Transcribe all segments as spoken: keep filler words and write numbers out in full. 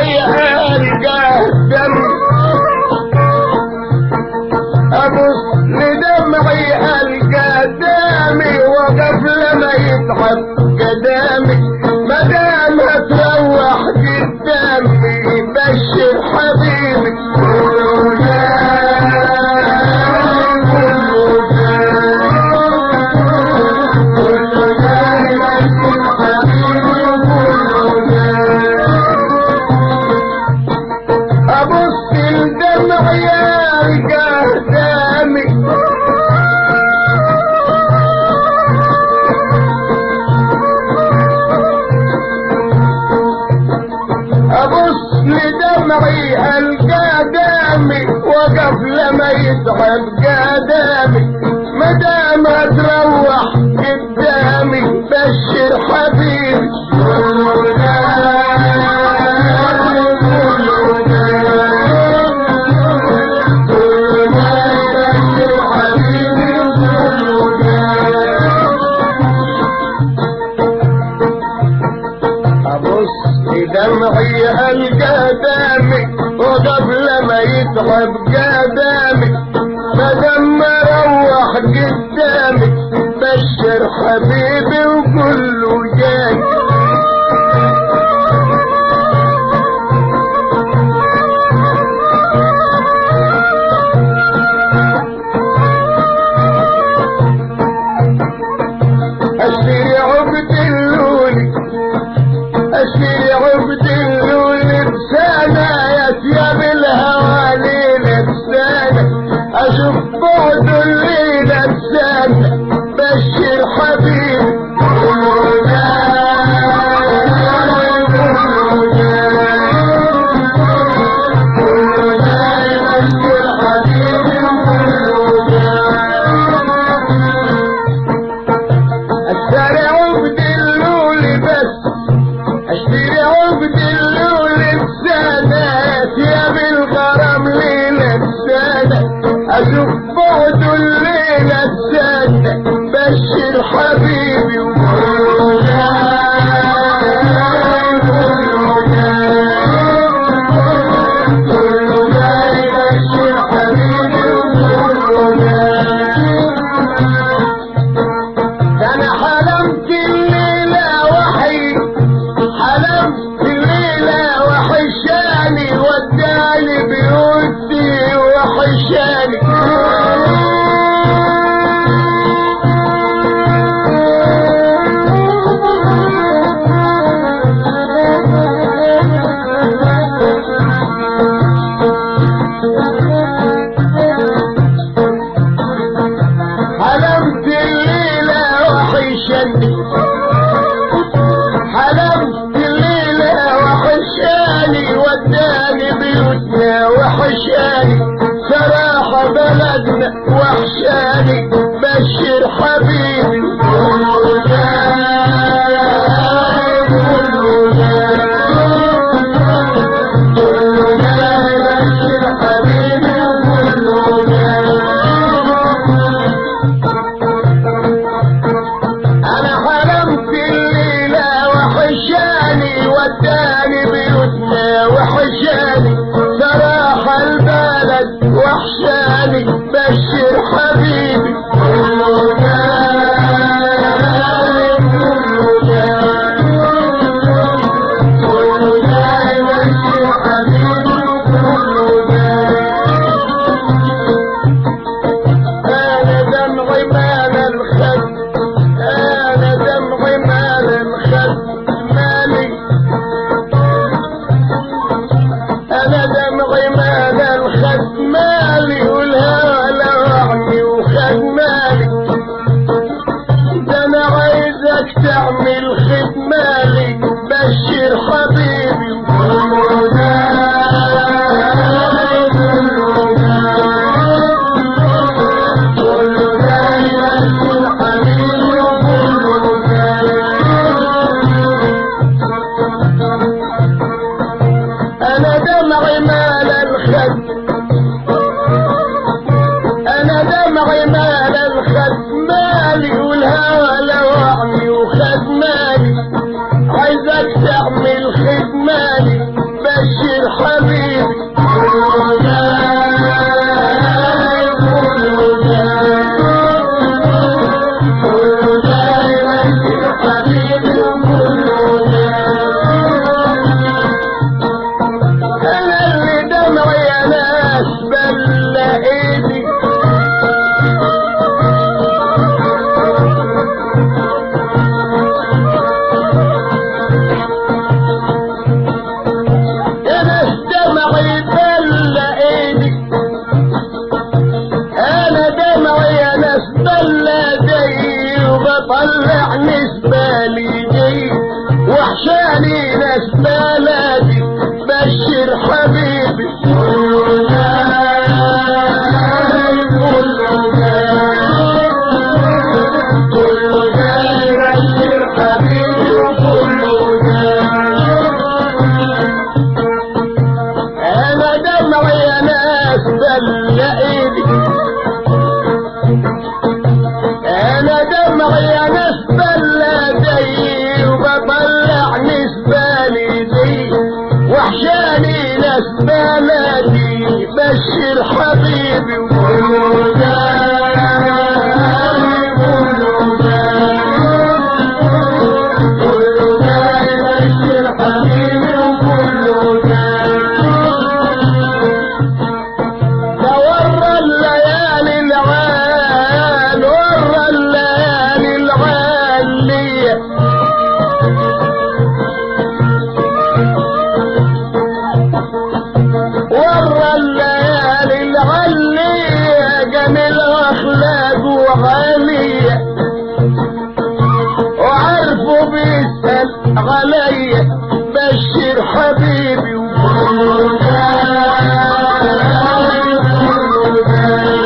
دمعي ألقاه دمي أبص لدمعي ألقى دمي وقف لما يتعب قدامي مدام هتروح قدامي بشر حبيبي دمعي ألقى دمي وقف لما يتعب قدامي مدام تروح قدامي بشر حبيبي دمعي ألقى دمي وقبل ما يتعب قدامي مدام روح قدامي بشر حبيبي وقول له جاي اشتري عقد اللولي اشتري عقد اللولي بسنة يا ثياب الهوالي بسنة اشوف بعد الليلة بسنة بشر حبيبي اشوف بعد الليلة السنة بشر حبيبي وقول انا حلمت الليلة وحي حلمت الليلة وحشاني وداني بيوتي وحشاني حلمت الليلة وحشاني حلمت الليلة وحشاني وداني بيوتنا وحشاني صراحة بلدنا وحشاني بشر حبيبي انا حلمت الليلة وحشاني وداني بيوتنا وحشاني صراحة البلد وحشاني بشر حبيبي انا دمعي مال الخد انا دمعي مال الخد مالي انا دمعي مال الخد مالي والهوى لوعني وخد مالي ده انا عايزك تعمل خد مالي بشر حبيبي انا دمعي مال الخد انا دمعي مال الخد مالي والهوى لوعني وخد مالي عايزك تعمل خد مالي بشر وعشاني ناس بلدي بشر حبيبي كله جاي كله جاي كله جاي بشر حبيبي وكله جاي انا دمعي يا ناس بلقيني انا دمعي يا ناس بلدي وبطلع نسبالي دي وحشاني ناس بلدي بشر حبيبي وكله جاي كله جاي كله جاي بشر حبيبي وكله جاي ده ورا الليالي العال ورا الليالي العالية ورا الليالي العالية جميل اخلاق وغالية وعارفه بيسأل عليا بشر حبيبي وكله جاي كله جاي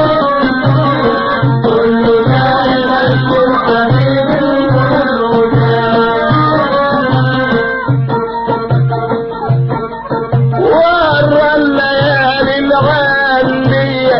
كله جاي بشر حبيبي وكله جاي ورا الليالي العالية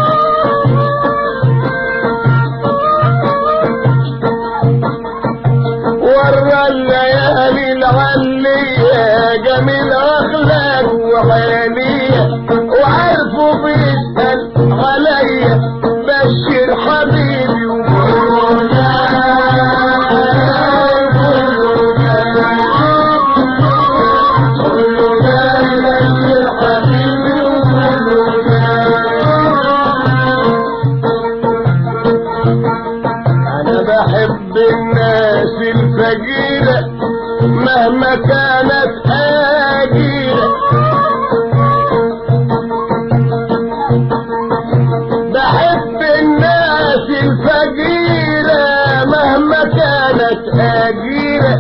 ورا الليالي العالية جميل اخلاق وغالية وعارفه بيسأل عليا بشر حبيبي وكله جاي كله جاي كله جاي بشر حبيبي وكله جاي انا بحب الناس الفقيرة مهما كانت آجيرة بحب الناس الفقيرة مهما كانت آجيرة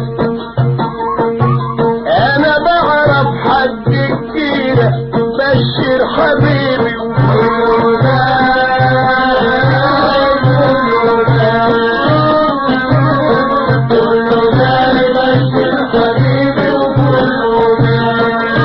انا بعرف حد كتيرة بشر حبيبي وكله جاي كله جاي كله جاي بشر حبيبي وكله جاي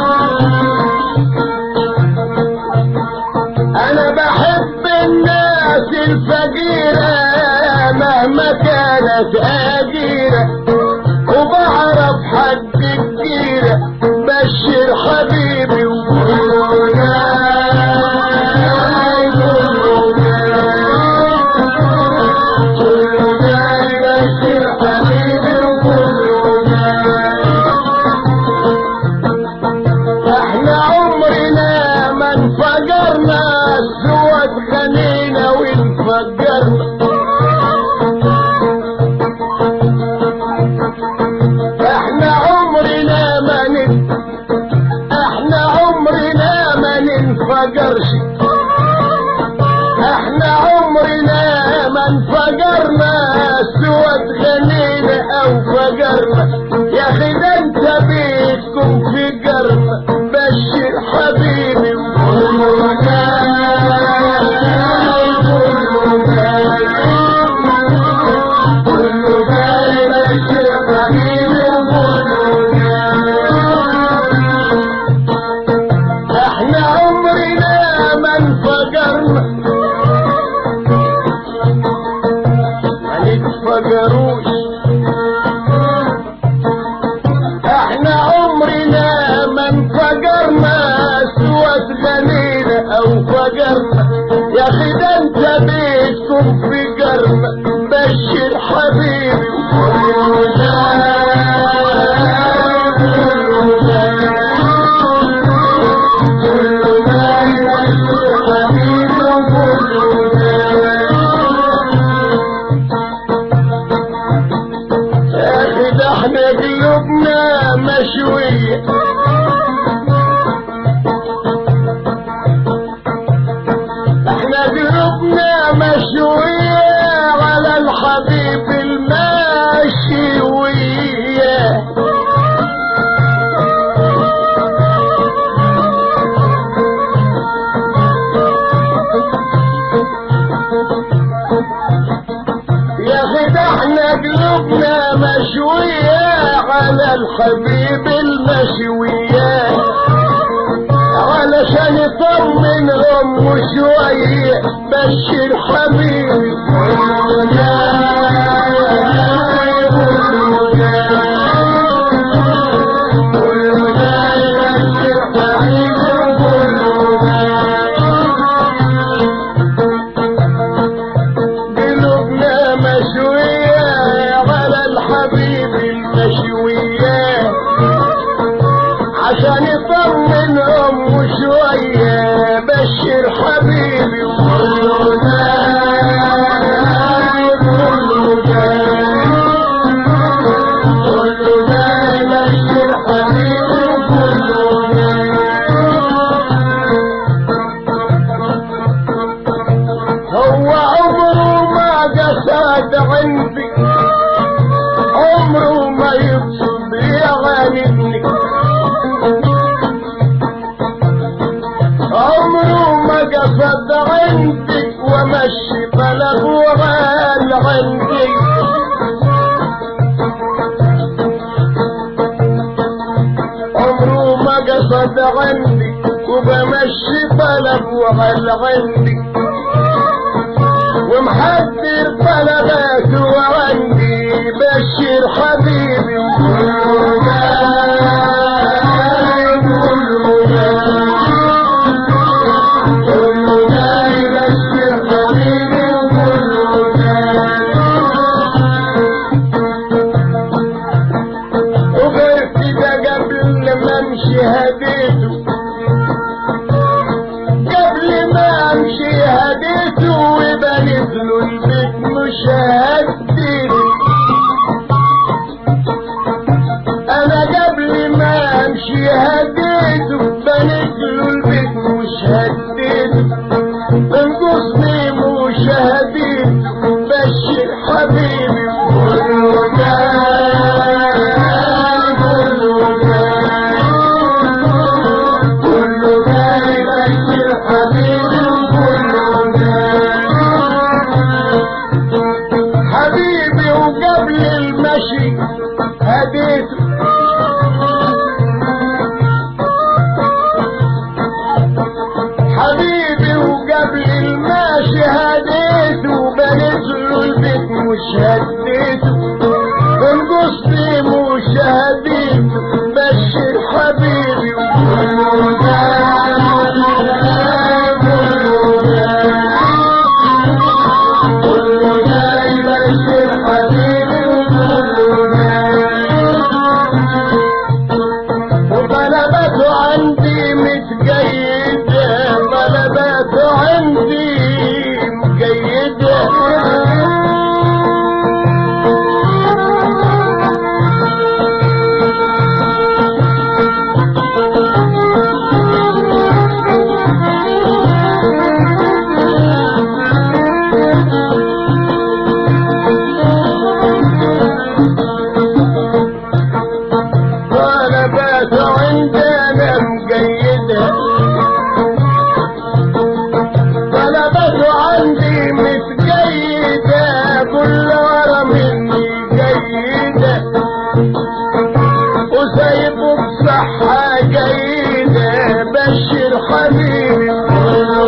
انا بحب الناس الفقيرة مهما كانت آجيرة وبعرف حد كتيرة بشر حبيبي وكله جاي كله جاي كله جاي بشر حبيبي وكله جاي احنا عمرنا ما انفجرنا سوى اتغنينا وانفجرنا احنا عمرنا ما نت احنا عمرنا ما ننفجرش احنا عمرنا ما انفجرنا سوى اتغنينا او فجرنا يا اخي ده انت بيتكم فجرنا بشر حبيبي وكله جاي كله جاي كله جاي بشر حبيبي وكله جاي احنا عمرنا ما انفجرنا ما نتفجروش احنا عمرنا ما انفجرنا سوى اتغنينا او فجرنا يا اخي ده انت بيتكم فجرنا بشر حبيبي وكله جاي كله جاي كله جاي بشر حبيبي وكله جاي يا اخي ده احنا قلوبنا مشوية احنا قلوبنا مشوية على الحبيب الماشي وياه الحبيب المشويات علشان يطمنهم شوية بشر حبيبي قلوبنا مشوية على الحبيب المشويات عشان يطمنهم شوية بشر حبيبي وكله جاي كله جاي كله جاي بشر حبيبي وكله جاي هو عمره ما قصد عندي عمره ما يقصد يغانبني عمره ما قصد عندك ومشي بلد وغال عندي عمره ما قصد عندك وبمشي بلد وغال عندي ومحذر طلباته وعندي بشر حبيبي وكله جاي كله جاي كله جاي بشر حبيبي وكله جاي وغير كده قبل ما امشي هديته قبل ما امشي هديته وبنت له البيت مش هديته انا قبل ما امشي هديته بنت له البيت مش هديته انقصني مش هديته بشر حبيبي وكله جاي كله جاي كله جاي بشر حبيبي وكله جاي حبيبي وقبل المشي هديته حبيبي وقبل الماشي هديته بنت له البيت مش هديته انقصني مش هديته بشر حبيبي وكله جاي كله جاي كله جاي بشر حبيبي وكله جاي وطلبته عندي متقيدة طلبته عندي مقيدة طلبته عندنا مقيدة طلبته عندي متقيدة كل ورا مني جيدة وسايبه بصحة جيدة بشر حبيبي كله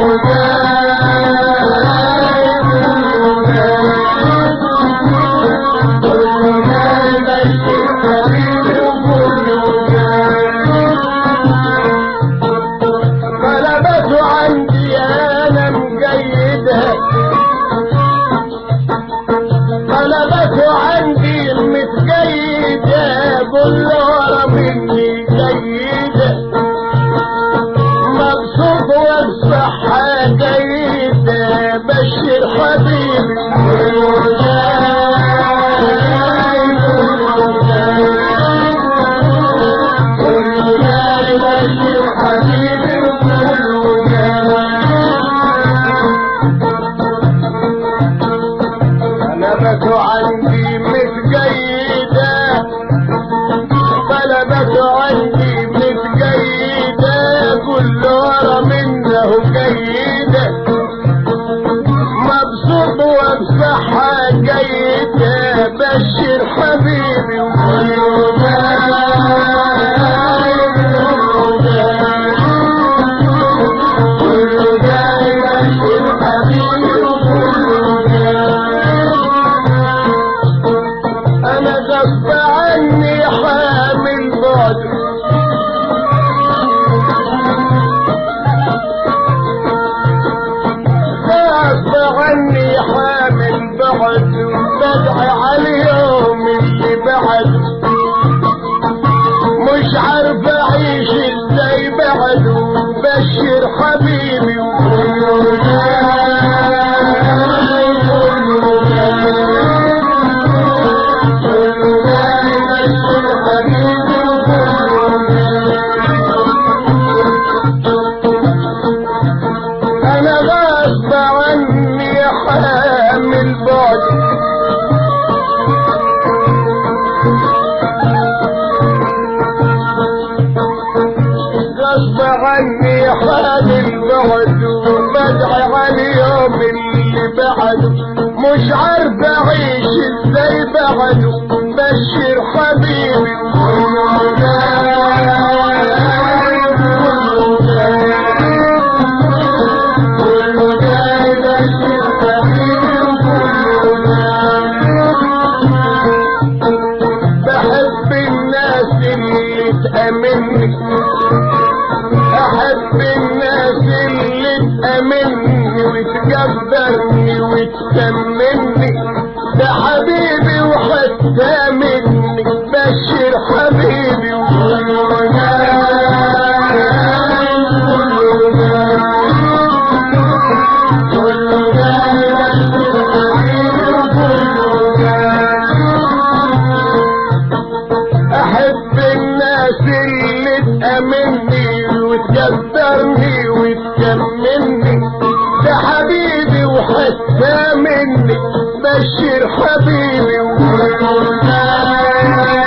جاي كله جاي كله جاي بشر حبيبي وكله جاي طلبته عندي انا مقيدة طلبته عندي متقيدة كل ورا مني جيدة مبسوط والصحة جيدة بشر حبيبي كله جاي كله جاي كله جاي بشر حبيبي وكله جاي طلبته عندي متقيدة طلبته عندي متقيدة كل ورا منه جيدة مبسوط وبصحة جيدة بشر حبيبي وكله جاي عني حال البعد وبدعي على اليوم اللي بعده مش عارف اعيش ازاي بعده بشر حبيبي بحب الناس اللي تأمني احب الناس اللي تأمني وتقدرني وتسمني ده حبيبي وحتى مني بشر حبيبي احب الناس اللي تأمني وتقدرني وتكملني ده حبيبي وحتى مني بشر حبيبي